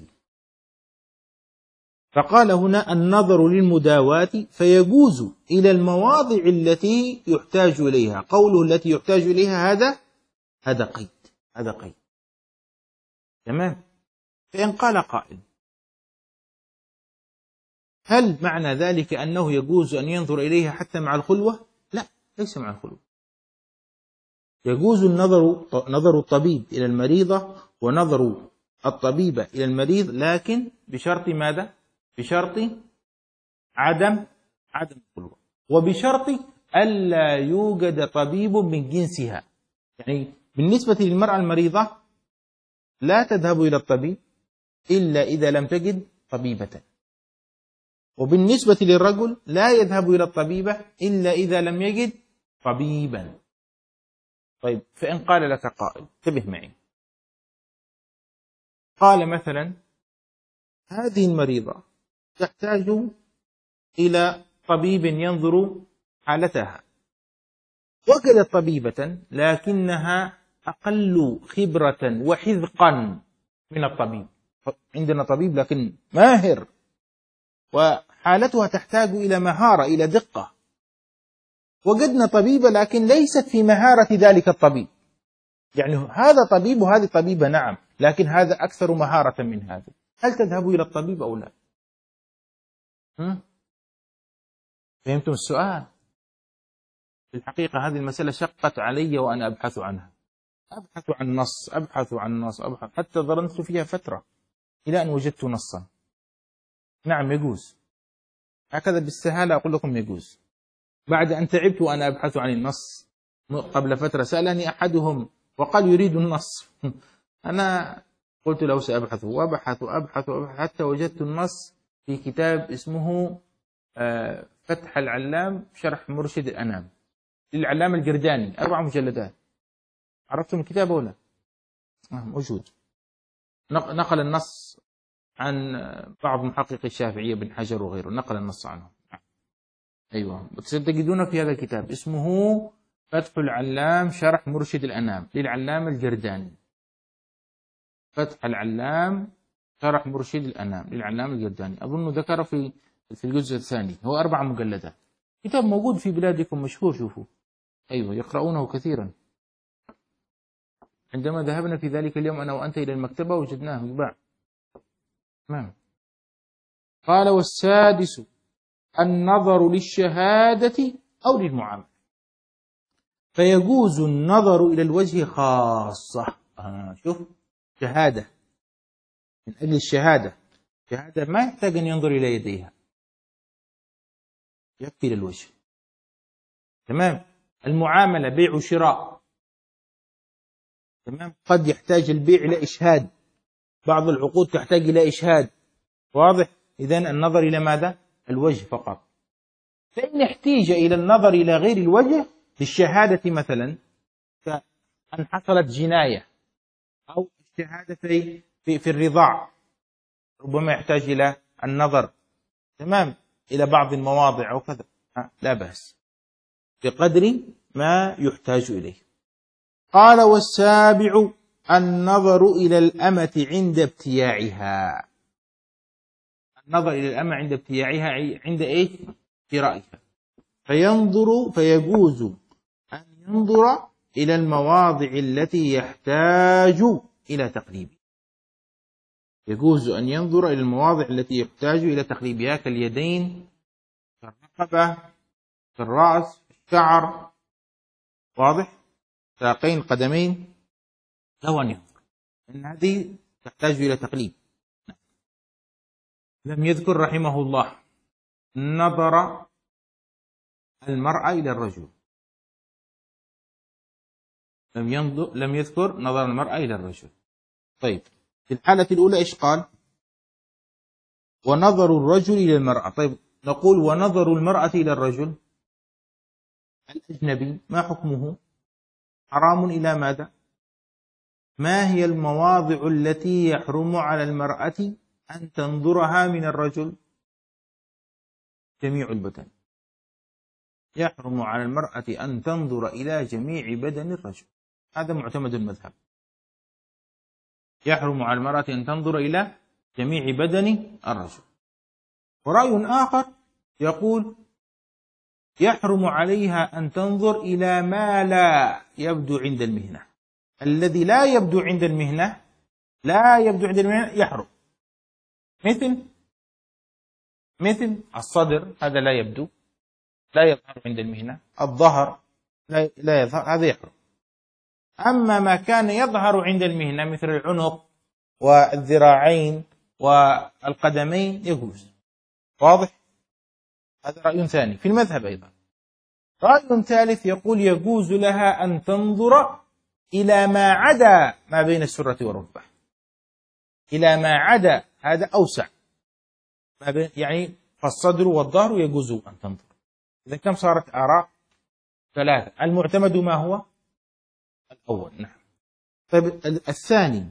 فقال هنا النظر للمداواة فيجوز إلى المواضع التي يحتاج إليها. قوله التي يحتاج إليها هذا قيد. تمام. فإن قال قائل هل معنى ذلك أنه يجوز أن ينظر إليها حتى مع الخلوة؟ لا، ليس مع الخلوة. يجوز نظر الطبيب إلى المريضة ونظر الطبيبة إلى المريض، لكن بشرط ماذا؟ بشرط عدم الخلوة، وبشرط ألا يوجد طبيب من جنسها. يعني بالنسبة للمرأة المريضة لا تذهب إلى الطبيب إلا إذا لم تجد طبيبة، وبالنسبة للرجل لا يذهب إلى الطبيبة إلا إذا لم يجد طبيبا. طيب، فإن قال لك قائل، انتبه معي، قال مثلا هذه المريضة تحتاج إلى طبيب ينظر حالتها، وجدت طبيبة لكنها أقل خبرة وحذقا من الطبيب. عندنا طبيب لكن ماهر، وحالتها تحتاج إلى مهارة، إلى دقة. وجدنا طبيبة لكن ليست في مهارة ذلك الطبيب، يعني هذا طبيب وهذه طبيبة نعم، لكن هذا أكثر مهارة من هذا. هل تذهب إلى الطبيب أو لا؟ فهمتم السؤال؟ في الحقيقة هذه المسألة شقت علي وأنا أبحث عنها، أبحث عن نص، أبحث عن نص، أبحث حتى ظلمت فيها فترة إلى أن وجدت نصا. نعم يجوز، هكذا بالسهالة أقول لكم يجوز. بعد أن تعبت وأنا أبحث عن النص قبل فترة سألني أحدهم وقال يريد النص أنا قلت له سأبحث وأبحث وأبحث حتى وجدت النص في كتاب اسمه فتح العلام شرح مرشد الأنام للعلام الجرجاني، 4 مجلدات. عرفتم الكتاب ولا؟ موجود. نقل النص عن بعض محققي الشافعية بن حجر وغيره، نقل النص عنه. أيوة، ستجدون في هذا الكتاب اسمه فتح العلام شرح مرشد الأنام للعلام الجرجاني. فتح العلام شرح مرشد الأنام للعلام الجرجاني، أظن ذكر في الجزء الثاني. هو 4 مجلدات، كتاب موجود في بلادكم مشهور، شوفوا. أيوة، يقرؤونه كثيرا. عندما ذهبنا في ذلك اليوم أنا وأنت إلى المكتبة وجدناه يباع. تمام. قال: والسادس النظر للشهادة أو للمعاملة، فيجوز النظر إلى الوجه خاصة. شوف، شهادة من أجل الشهادة، شهادة ما يحتاج أن ينظر إلى يديها، يكفي للوجه. تمام. المعاملة بيع وشراء، تمام، قد يحتاج البيع إلى إشهاد، بعض العقود تحتاج إلى إشهاد، واضح؟ إذن النظر إلى ماذا؟ الوجه فقط. فإن احتيج إلى النظر إلى غير الوجه للشهادة، مثلا كأن حصلت جناية أو الشهادة في الرضاع، ربما يحتاج إلى النظر، تمام، إلى بعض المواضع أو كذا، لا بأس بقدر ما يحتاج إليه. قال: والسابع النظر إلى الأمة عند ابتياعها. النظر إلى الأمة عند ابتياعها، عند إيش؟ شرائها. فيجوز أن ينظر إلى المواضع التي يحتاج إلى تقليبها. يجوز أن ينظر إلى المواضع التي يحتاج إلى تقليبها، كاليدين، كالرقبة، كالرأس، الشعر، واضح؟ ساقين، قدمين، له أن ينظر، إن هذه تحتاج إلى تقليب. لم يذكر رحمه الله نظر المرأة إلى الرجل، لم يذكر نظر المرأة إلى الرجل. طيب، في الحالة الأولى إيش قال؟ ونظر الرجل إلى المرأة. طيب، نقول ونظر المرأة إلى الرجل الأجنبي ما حكمه؟ حرام إلى ماذا؟ ما هي المواضع التي يحرم على المرأة أن تنظرها من الرجل؟ جميع البدن. يحرم على المرأة أن تنظر إلى جميع بدن الرجل، هذا معتمد المذهب. يحرم على المرأة أن تنظر إلى جميع بدن الرجل. ورأي آخر يقول يحرم عليها أن تنظر إلى ما لا يبدو عند المهنة. الذي لا يبدو عند المهنة، يحرم. مثل الصدر، هذا لا يبدو، لا يظهر عند المهنة. الظهر لا يظهر، هذا يحرم. أما ما كان يظهر عند المهنة مثل العنق والذراعين والقدمين يجوز. واضح؟ هذا رأي ثاني في المذهب. أيضا رأي ثالث يقول يجوز لها أن تنظر إلى ما عدا ما بين السرة والركبة، إلى ما عدا، هذا أوسع، يعني فالصدر والظهر يجوز أن تنظر. إذا كم صارت آراء؟ 3. المعتمد ما هو؟ الأول. نعم. طيب، الثاني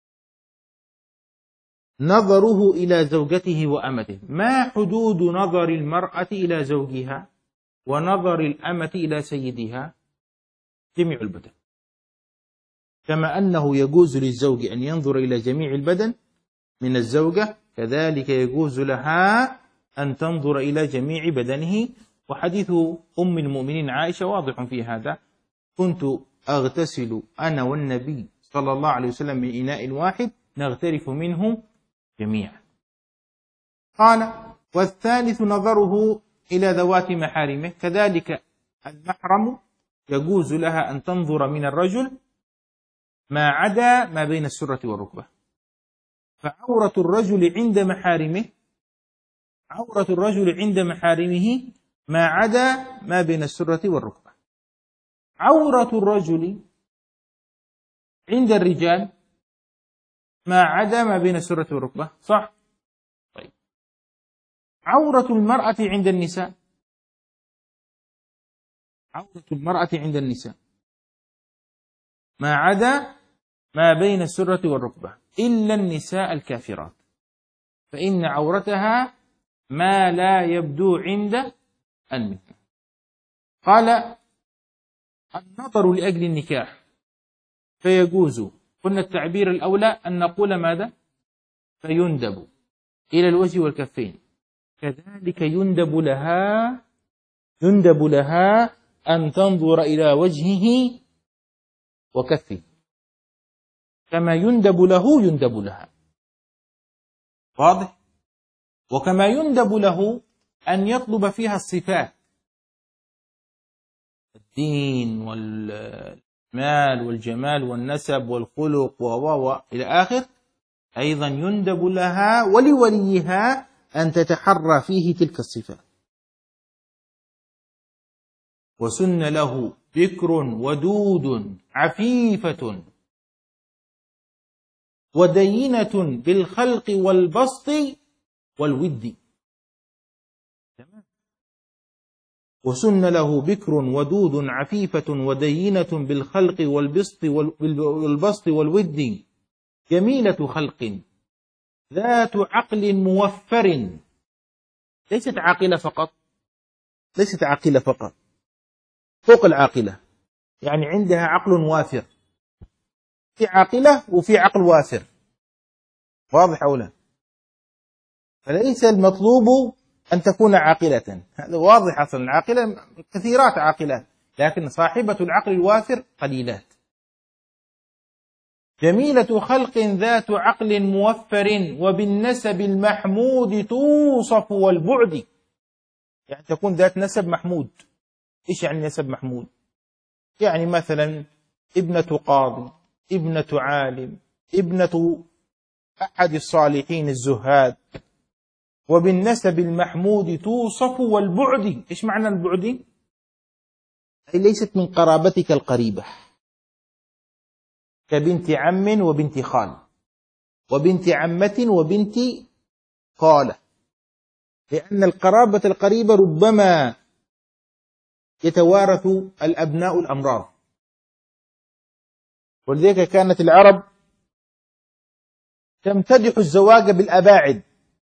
نظره إلى زوجته وأمته. ما حدود نظر المرأة إلى زوجها ونظر الأمة إلى سيدها؟ جميع البدن. كما أنه يجوز للزوج أن ينظر إلى جميع البدن من الزوجة، كذلك يجوز لها أن تنظر إلى جميع بدنه. وحديث أم المؤمنين عائشة واضح في هذا: كنت أغتسل أنا والنبي صلى الله عليه وسلم من إناء واحد نغترف منه جميعا. قال: والثالث نظره إلى ذوات محارمه، كذلك المحرم يجوز لها أن تنظر من الرجل ما عدا ما بين السرة والركبة. فعورة الرجل عند محارمه، عورة الرجل عند محارمه ما عدا ما بين السرة والركبة. عورة الرجل عند الرجال ما عدا ما بين السرة والركبة، صح؟ طيب، عورة المرأة عند النساء، عورة المرأة عند النساء ما عدا ما بين السرة والركبة إلا النساء الكافرات، فإن عورتها ما لا يبدو عند النساء. قال: النظر لأجل النكاح فيجوز، قلنا التعبير الأولى أن نقول ماذا؟ فيندب إلى الوجه والكفين، كذلك يندب لها أن تنظر إلى وجهه وكفه، كما يندب له يندب لها، واضح؟ وكما يندب له أن يطلب فيها الصفات، الدين والمال والجمال والنسب والخلق إلى آخر، أيضا يندب لها ولوليها أن تتحرى فيه تلك الصفات. وسن له بكر ودود عفيفة ودينة بالخلق والبسط والود. وسن له بكر ودود عفيفة ودينة بالخلق والبسط والود، جميلة خلق ذات عقل موفر، ليست عاقلة فقط، ليست عاقلة فقط، فوق العاقلة، يعني عندها عقل وافر، في عاقلة وفي عقل وافر، واضح أو لا؟ فليس المطلوب أن تكون عاقلة، هذا واضح، أصلا العاقلة كثيرات عاقلات، لكن صاحبة العقل الوافر قليلات. جميلة خلق ذات عقل موفر وبالنسب المحمود توصف والبعد، يعني تكون ذات نسب محمود. إيش يعني نسب محمود؟ يعني مثلا ابنة قاضي، ابنة عالم، ابنة أحد الصالحين الزهاد. وبالنسب المحمود توصف والبعد، إيش معنى البعد؟ أي ليست من قرابتك القريبة، كبنت عم وبنت خال وبنت عمة وبنت خالة، لأن القرابة القريبة ربما يتوارث الأبناء الأمراض، ولذلك كانت العرب تمتدح الزواج بالأباعد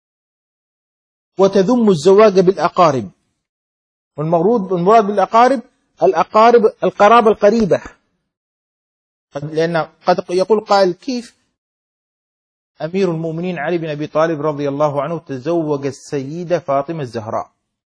وتذم الزواج بالأقارب. والمراد بالأقارب القرابة القريبة، لأن قد يقول قائل: كيف أمير المؤمنين علي بن أبي طالب رضي الله عنه تزوج السيدة فاطمة الزهراء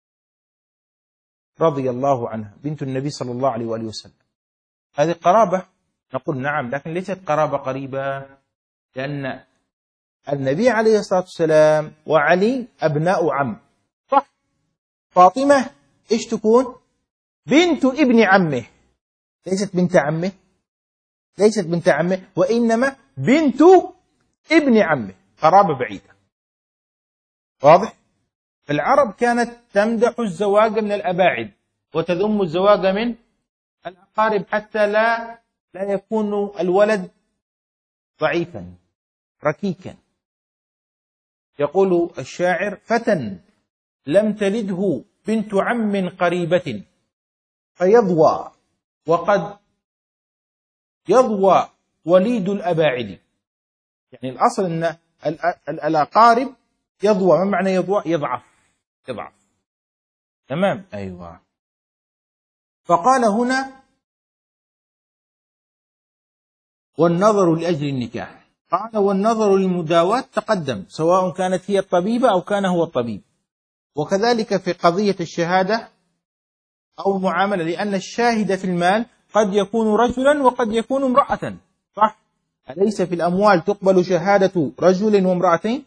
رضي الله عنها بنت النبي صلى الله عليه وآله وسلم؟ هذه قرابة، نقول نعم، لكن ليست قرابة قريبة، لأن النبي عليه الصلاة والسلام وعلي أبناء عم، صح؟ فاطمة إيش تكون؟ بنت ابن عمه، ليست بنت عمه، ليست بنت عمه، وإنما بنت ابن عمه، قرابة بعيدة، واضح؟ العرب كانت تمدح الزواج من الأباعد وتذم الزواج من الأقارب، حتى لا يكون الولد ضعيفا ركيكا. يقول الشاعر: فتى لم تلده بنت عم قريبة فيضوى، وقد يضوى وليد الأباعد. يعني الأصل أن الأقارب يضوى، ما معنى يضوى؟ يضعف، تمام، أيوة. فقال هنا: والنظر لأجل النكاح. قال والنظر للمداواة تقدم، سواء كانت هي الطبيبة أو كان هو الطبيب. وكذلك في قضية الشهادة أو المعاملة، لأن الشاهد في المال قد يكون رجلا وقد يكون امرأة، صح؟ أليس في الأموال تقبل شهادة رجل وامرأتين؟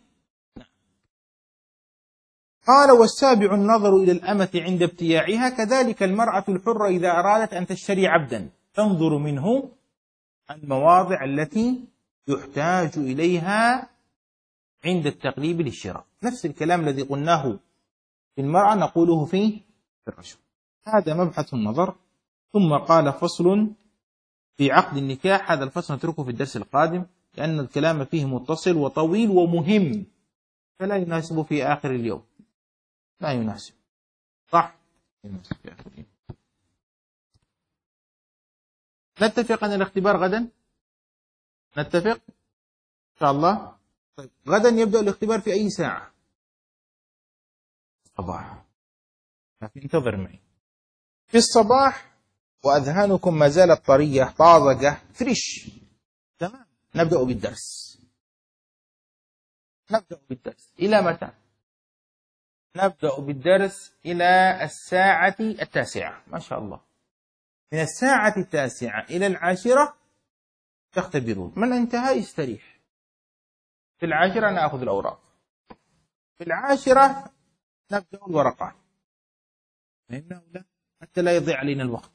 قال والسابع النظر إلى الأمة عند ابتياعها، كذلك المرأة الحرة إذا أرادت أن تشتري عبدا تنظر منه المواضع التي يحتاج إليها عند التقليب للشراء. نفس الكلام الذي قلناه في المرأة نقوله في الرجل. هذا مبحث النظر. ثم قال فصل في عقد النكاح، هذا الفصل نتركه في الدرس القادم لأن الكلام فيه متصل وطويل ومهم، فلا يناسب في آخر اليوم، لا يناسب، صح؟ يناسب في آخر اليوم. نتفق أن الاختبار غدا، نتفق إن شاء الله. طيب غدا يبدأ الاختبار في أي ساعة؟ الصباح، لكن انتظر معي في الصباح وأذهانكم ما زالت طرية طازجة فريش، تمام. نبدأ بالدرس. نبدأ بالدرس إلى متى؟ نبدأ بالدرس إلى الساعة 9، ما شاء الله. من الساعة 9 إلى 10 تختبرون، من انتهى يستريح. في 10 نأخذ الأوراق، في 10 نبدأ الورقات، فهمنا ولا؟ حتى لا يضيع علينا الوقت.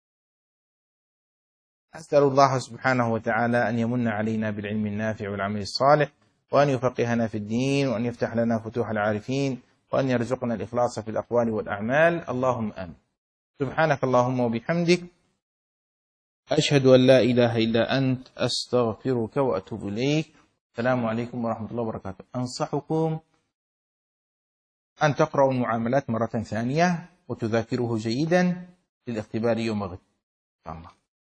أسأل الله سبحانه وتعالى أن يمن علينا بالعلم النافع والعمل الصالح، وأن يفقهنا في الدين، وأن يفتح لنا فتوح العارفين، وأن يرزقنا الإخلاص في الأقوال والأعمال، اللهم آمين. سبحانك اللهم وبحمدك، أشهد أن لا إله إلا أنت، أستغفرك وأتوب إليك. السلام عليكم ورحمة الله وبركاته. أنصحكم أن تقرأوا المعاملات مرة ثانية وتذاكروه جيدا للاختبار يوم غد إن شاء الله.